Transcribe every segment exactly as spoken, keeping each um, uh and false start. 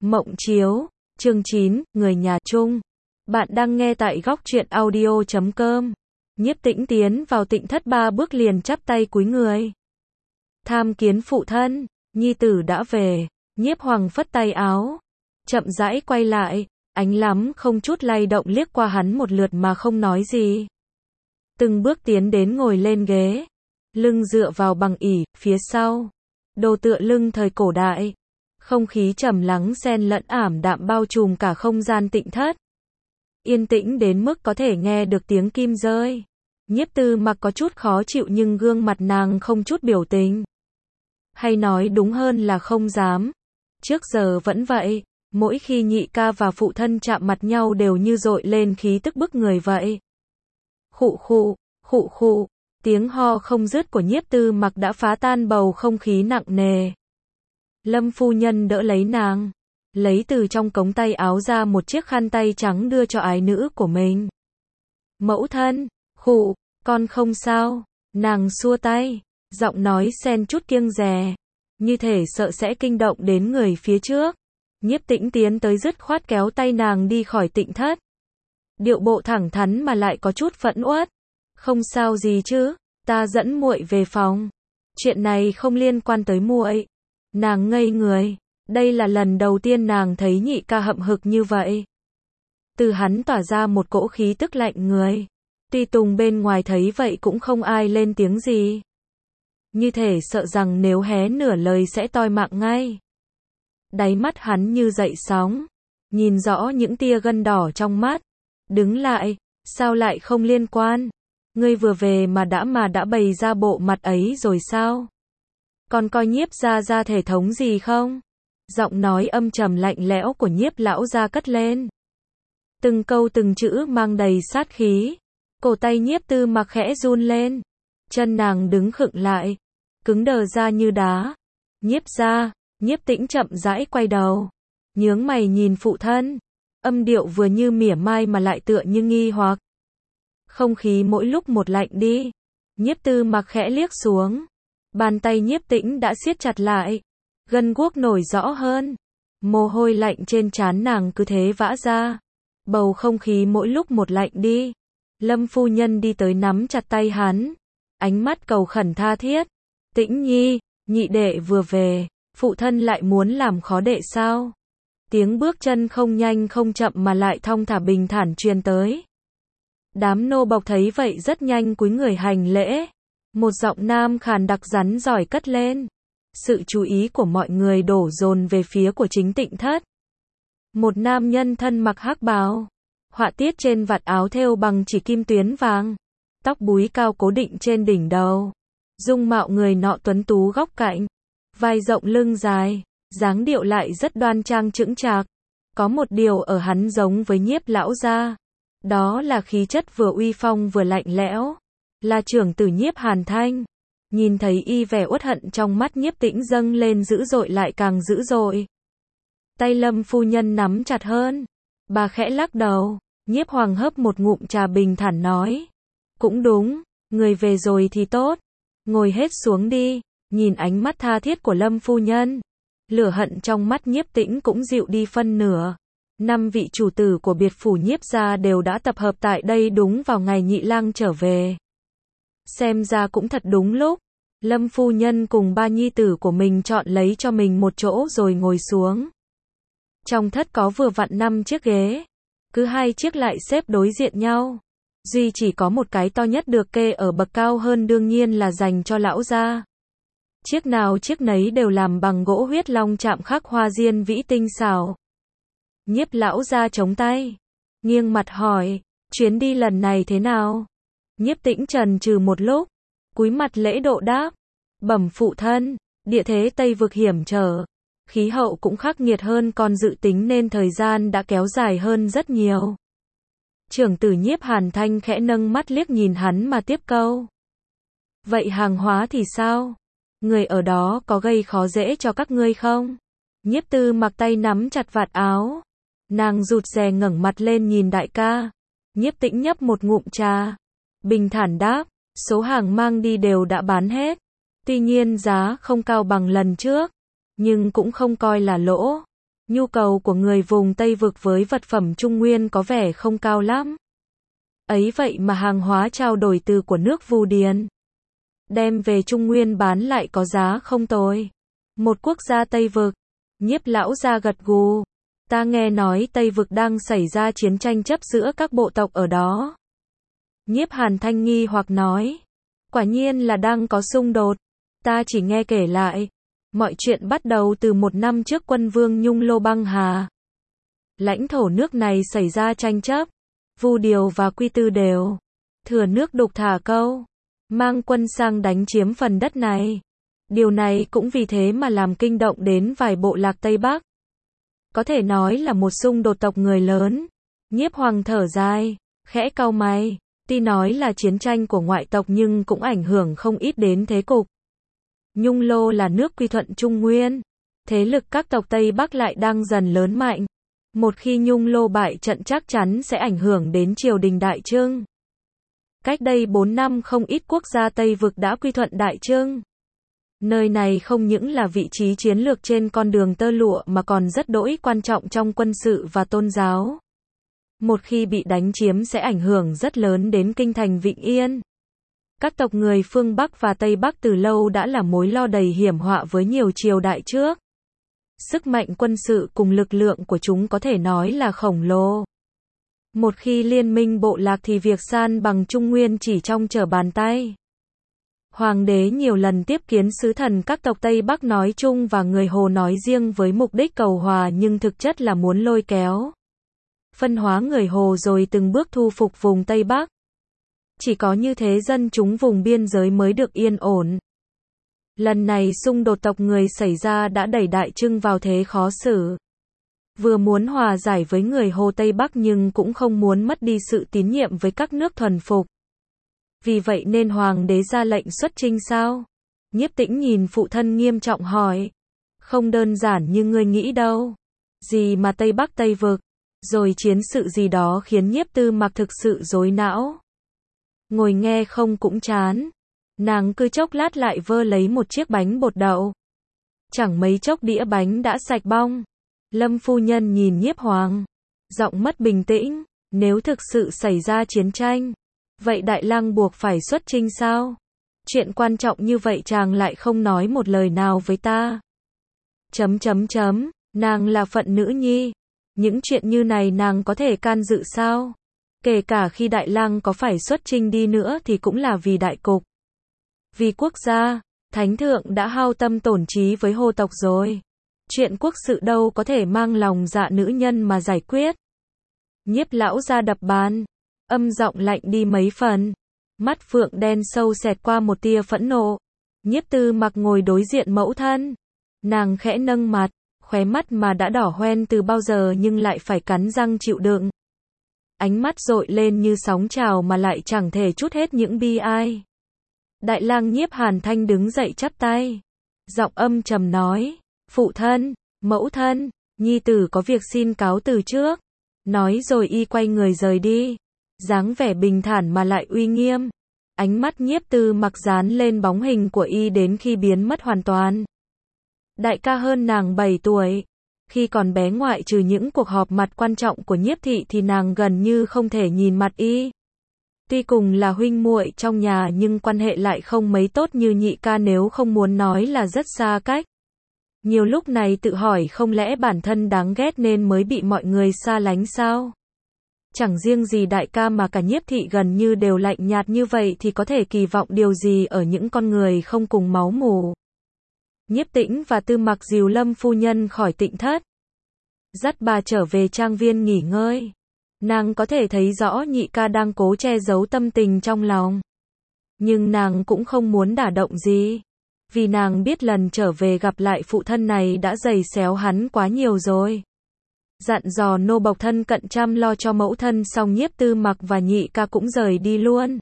Mộng chiếu, chương chín, người nhà chung. Bạn đang nghe tại góc truyện audio chấm com. Nhiếp Tĩnh tiến vào tịnh thất ba bước liền chắp tay cúi người. Tham kiến phụ thân, nhi tử đã về. Nhiếp Hoàng phất tay áo, chậm rãi quay lại, ánh lắm không chút lay động liếc qua hắn một lượt mà không nói gì. Từng bước tiến đến ngồi lên ghế, lưng dựa vào bằng ỷ, phía sau, đồ tựa lưng thời cổ đại. Không khí trầm lắng xen lẫn ảm đạm bao trùm cả không gian tịnh thất. Yên tĩnh đến mức có thể nghe được tiếng kim rơi. Nhiếp Tư Mặc có chút khó chịu nhưng gương mặt nàng không chút biểu tình. Hay nói đúng hơn là không dám. Trước giờ vẫn vậy, mỗi khi nhị ca và phụ thân chạm mặt nhau đều như dội lên khí tức bức người vậy. Khụ khụ, khụ khụ, tiếng ho không dứt của Nhiếp Tư Mặc đã phá tan bầu không khí nặng nề. Lâm phu nhân đỡ lấy nàng, lấy từ trong cống tay áo ra một chiếc khăn tay trắng đưa cho ái nữ của mình. Mẫu thân, khụ, con không sao, nàng xua tay, giọng nói xen chút kiêng dè, như thể sợ sẽ kinh động đến người phía trước. Nhiếp Tĩnh tiến tới dứt khoát kéo tay nàng đi khỏi tịnh thất. Điệu bộ thẳng thắn mà lại có chút phẫn uất. Không sao gì chứ, ta dẫn muội về phòng. Chuyện này không liên quan tới muội. Nàng ngây người, đây là lần đầu tiên nàng thấy nhị ca hậm hực như vậy. Từ hắn tỏa ra một cỗ khí tức lạnh người. Tuy Tùng bên ngoài thấy vậy cũng không ai lên tiếng gì. Như thể sợ rằng nếu hé nửa lời sẽ toi mạng ngay. Đáy mắt hắn như dậy sóng, nhìn rõ những tia gân đỏ trong mắt. Đứng lại, sao lại không liên quan? Ngươi vừa về mà đã mà đã bày ra bộ mặt ấy rồi sao? Còn coi Nhiếp gia gia thể thống gì không? Giọng nói âm trầm lạnh lẽo của Nhiếp lão gia cất lên. Từng câu từng chữ mang đầy sát khí. Cổ tay Nhiếp Tư Mặc khẽ run lên. Chân nàng đứng khựng lại, cứng đờ ra như đá. Nhiếp gia, Nhiếp Tĩnh chậm rãi quay đầu, nhướng mày nhìn phụ thân. Âm điệu vừa như mỉa mai mà lại tựa như nghi hoặc. Không khí mỗi lúc một lạnh đi. Nhiếp Tư Mặc khẽ liếc xuống. Bàn tay Nhiếp Tĩnh đã siết chặt lại, gân guốc nổi rõ hơn. Mồ hôi lạnh trên trán nàng cứ thế vã ra. Bầu không khí mỗi lúc một lạnh đi. Lâm phu nhân đi tới nắm chặt tay hắn, ánh mắt cầu khẩn tha thiết. Tĩnh nhi, nhị đệ vừa về, phụ thân lại muốn làm khó đệ sao? Tiếng bước chân không nhanh không chậm mà lại thong thả bình thản truyền tới. Đám nô bộc thấy vậy rất nhanh cúi người hành lễ. Một giọng nam khàn đặc rắn giỏi cất lên. Sự chú ý của mọi người đổ dồn về phía của chính tịnh thất. Một nam nhân thân mặc hắc bào, họa tiết trên vạt áo thêu bằng chỉ kim tuyến vàng, tóc búi cao cố định trên đỉnh đầu. Dung mạo người nọ tuấn tú góc cạnh, vai rộng lưng dài, dáng điệu lại rất đoan trang chững chạc. Có một điều ở hắn giống với Nhiếp lão gia, đó là khí chất vừa uy phong vừa lạnh lẽo. Là trưởng tử Nhiếp Hàn Thanh. Nhìn thấy y vẻ uất hận trong mắt Nhiếp Tĩnh dâng lên dữ dội lại càng dữ dội. Tay Lâm phu nhân nắm chặt hơn. Bà khẽ lắc đầu. Nhiếp Hoàng hớp một ngụm trà bình thản nói. Cũng đúng, người về rồi thì tốt. Ngồi hết xuống đi. Nhìn ánh mắt tha thiết của Lâm phu nhân, lửa hận trong mắt Nhiếp Tĩnh cũng dịu đi phân nửa. Năm vị chủ tử của biệt phủ Nhiếp gia đều đã tập hợp tại đây đúng vào ngày nhị lang trở về. Xem ra cũng thật đúng lúc. Lâm phu nhân cùng ba nhi tử của mình chọn lấy cho mình một chỗ rồi ngồi xuống. Trong thất có vừa vặn năm chiếc ghế, cứ hai chiếc lại xếp đối diện nhau. Duy chỉ có một cái to nhất được kê ở bậc cao hơn đương nhiên là dành cho lão gia. Chiếc nào chiếc nấy đều làm bằng gỗ huyết long chạm khắc hoa diên vĩ tinh xảo. Nhiếp lão gia chống tay, nghiêng mặt hỏi, chuyến đi lần này thế nào? Nhiếp Tĩnh trần trừ một lúc, cúi mặt lễ độ đáp, bẩm phụ thân, địa thế Tây vực hiểm trở, khí hậu cũng khắc nghiệt hơn con dự tính nên thời gian đã kéo dài hơn rất nhiều. Trưởng tử Nhiếp Hàn Thanh khẽ nâng mắt liếc nhìn hắn mà tiếp câu. Vậy hàng hóa thì sao? Người ở đó có gây khó dễ cho các ngươi không? Nhiếp Tư Mặc tay nắm chặt vạt áo, nàng rụt rè ngẩng mặt lên nhìn đại ca. Nhiếp Tĩnh nhấp một ngụm trà, bình thản đáp, số hàng mang đi đều đã bán hết. Tuy nhiên giá không cao bằng lần trước, nhưng cũng không coi là lỗ. Nhu cầu của người vùng Tây Vực với vật phẩm Trung Nguyên có vẻ không cao lắm. Ấy vậy mà hàng hóa trao đổi từ của nước Vu Điền đem về Trung Nguyên bán lại có giá không tồi. Một quốc gia Tây Vực. Nhiếp lão gia gật gù. Ta nghe nói Tây Vực đang xảy ra chiến tranh chấp giữa các bộ tộc ở đó. Nhiếp Hàn Thanh nghi hoặc nói. Quả nhiên là đang có xung đột. Ta chỉ nghe kể lại. Mọi chuyện bắt đầu từ một năm trước quân vương Nhung Lô băng hà. Lãnh thổ nước này xảy ra tranh chấp. Vu Điều và Quy Tư đều thừa nước đục thả câu, mang quân sang đánh chiếm phần đất này. Điều này cũng vì thế mà làm kinh động đến vài bộ lạc Tây Bắc. Có thể nói là một xung đột tộc người lớn. Nhiếp Hoàng thở dài, khẽ cau mày. Tuy nói là chiến tranh của ngoại tộc nhưng cũng ảnh hưởng không ít đến thế cục. Nhung Lô là nước quy thuận Trung Nguyên. Thế lực các tộc Tây Bắc lại đang dần lớn mạnh. Một khi Nhung Lô bại trận chắc chắn sẽ ảnh hưởng đến triều đình Đại Trưng. Cách đây bốn năm không ít quốc gia Tây Vực đã quy thuận Đại Trưng. Nơi này không những là vị trí chiến lược trên con đường tơ lụa mà còn rất đỗi quan trọng trong quân sự và tôn giáo. Một khi bị đánh chiếm sẽ ảnh hưởng rất lớn đến kinh thành Vịnh Yên. Các tộc người phương Bắc và Tây Bắc từ lâu đã là mối lo đầy hiểm họa với nhiều triều đại trước. Sức mạnh quân sự cùng lực lượng của chúng có thể nói là khổng lồ. Một khi liên minh bộ lạc thì việc san bằng Trung Nguyên chỉ trong trở bàn tay. Hoàng đế nhiều lần tiếp kiến sứ thần các tộc Tây Bắc nói chung và người Hồ nói riêng với mục đích cầu hòa nhưng thực chất là muốn lôi kéo, phân hóa người Hồ rồi từng bước thu phục vùng Tây Bắc. Chỉ có như thế dân chúng vùng biên giới mới được yên ổn. Lần này xung đột tộc người xảy ra đã đẩy Đại Trưng vào thế khó xử. Vừa muốn hòa giải với người Hồ Tây Bắc nhưng cũng không muốn mất đi sự tín nhiệm với các nước thuần phục. Vì vậy nên hoàng đế ra lệnh xuất chinh sao? Nhiếp Tĩnh nhìn phụ thân nghiêm trọng hỏi. Không đơn giản như ngươi nghĩ đâu. Gì mà Tây Bắc Tây Vực, rồi chiến sự gì đó khiến Nhiếp Tư Mặc thực sự rối não. Ngồi nghe không cũng chán. Nàng cứ chốc lát lại vơ lấy một chiếc bánh bột đậu. Chẳng mấy chốc đĩa bánh đã sạch bong. Lâm phu nhân nhìn Nhiếp Hoàng, giọng mất bình tĩnh. Nếu thực sự xảy ra chiến tranh, vậy Đại Lang buộc phải xuất chinh sao? Chuyện quan trọng như vậy chàng lại không nói một lời nào với ta. Chấm chấm chấm, nàng là phận nữ nhi. Những chuyện như này nàng có thể can dự sao? Kể cả khi Đại Lang có phải xuất chinh đi nữa thì cũng là vì đại cục. Vì quốc gia, Thánh thượng đã hao tâm tổn trí với Hồ tộc rồi. Chuyện quốc sự đâu có thể mang lòng dạ nữ nhân mà giải quyết. Nhiếp lão ra đập bàn, âm giọng lạnh đi mấy phần. Mắt phượng đen sâu xẹt qua một tia phẫn nộ. Nhiếp Tư Mặc ngồi đối diện mẫu thân. Nàng khẽ nâng mặt, khóe mắt mà đã đỏ hoen từ bao giờ nhưng lại phải cắn răng chịu đựng. Ánh mắt dội lên như sóng trào mà lại chẳng thể trút hết những bi ai. Đại Lang Nhiếp Hàn Thanh đứng dậy chắp tay. Giọng âm trầm nói. Phụ thân, mẫu thân, nhi tử có việc xin cáo từ trước. Nói rồi y quay người rời đi. Dáng vẻ bình thản mà lại uy nghiêm. Ánh mắt Nhiếp Tư Mặc dán lên bóng hình của y đến khi biến mất hoàn toàn. Đại ca hơn nàng bảy tuổi. Khi còn bé ngoại trừ những cuộc họp mặt quan trọng của Nhiếp thị thì nàng gần như không thể nhìn mặt y. Tuy cùng là huynh muội trong nhà nhưng quan hệ lại không mấy tốt như nhị ca, nếu không muốn nói là rất xa cách. Nhiều lúc này tự hỏi không lẽ bản thân đáng ghét nên mới bị mọi người xa lánh sao? Chẳng riêng gì đại ca mà cả Nhiếp thị gần như đều lạnh nhạt như vậy thì có thể kỳ vọng điều gì ở những con người không cùng máu mủ. Nhiếp Tĩnh và Tư Mặc dìu Lâm phu nhân khỏi Tịnh thất, dắt bà trở về trang viên nghỉ ngơi. Nàng có thể thấy rõ nhị ca đang cố che giấu tâm tình trong lòng. Nhưng nàng cũng không muốn đả động gì. Vì nàng biết lần trở về gặp lại phụ thân này đã giày xéo hắn quá nhiều rồi. Dặn dò nô bộc thân cận chăm lo cho mẫu thân xong Nhiếp Tư Mặc và nhị ca cũng rời đi luôn.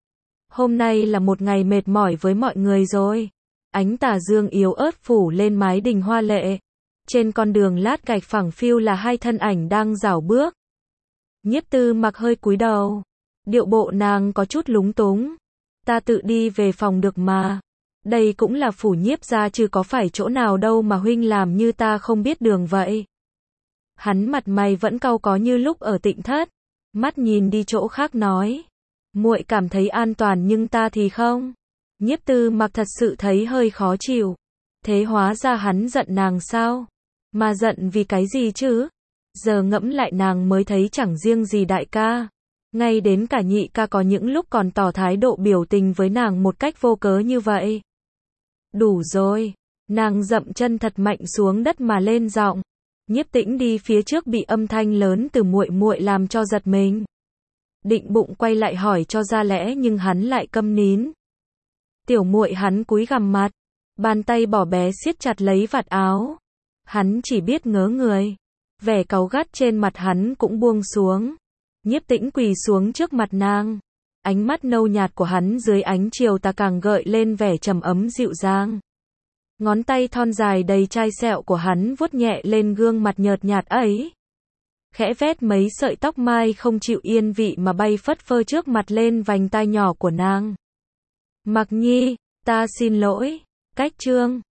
Hôm nay là một ngày mệt mỏi với mọi người rồi. Ánh tà dương yếu ớt phủ lên mái đình hoa lệ. Trên con đường lát gạch phẳng phiu là hai thân ảnh đang rảo bước. Nhiếp Tư Mặc hơi cúi đầu. Điệu bộ nàng có chút lúng túng. Ta tự đi về phòng được mà. Đây cũng là phủ Nhiếp gia chứ có phải chỗ nào đâu mà huynh làm như ta không biết đường vậy. Hắn mặt mày vẫn cau có như lúc ở Tịnh thất, mắt nhìn đi chỗ khác nói, muội cảm thấy an toàn nhưng ta thì không. Nhiếp Tư Mặc thật sự thấy hơi khó chịu. Thế hóa ra hắn giận nàng sao? Mà giận vì cái gì chứ? Giờ ngẫm lại nàng mới thấy chẳng riêng gì đại ca, ngay đến cả nhị ca có những lúc còn tỏ thái độ biểu tình với nàng một cách vô cớ như vậy. Đủ rồi, nàng dậm chân thật mạnh xuống đất mà lên giọng. Nhiếp Tĩnh đi phía trước bị âm thanh lớn từ muội muội làm cho giật mình. Định bụng quay lại hỏi cho ra lẽ nhưng hắn lại câm nín. Tiểu muội hắn cúi gằm mặt, bàn tay bỏ bé siết chặt lấy vạt áo. Hắn chỉ biết ngớ người, vẻ cáu gắt trên mặt hắn cũng buông xuống. Nhiếp Tĩnh quỳ xuống trước mặt nàng, ánh mắt nâu nhạt của hắn dưới ánh chiều tà càng gợi lên vẻ trầm ấm dịu dàng. Ngón tay thon dài đầy chai sẹo của hắn vuốt nhẹ lên gương mặt nhợt nhạt ấy, khẽ vét mấy sợi tóc mai không chịu yên vị mà bay phất phơ trước mặt lên vành tai nhỏ của nàng. Mặc Nhi, ta xin lỗi. Cách chương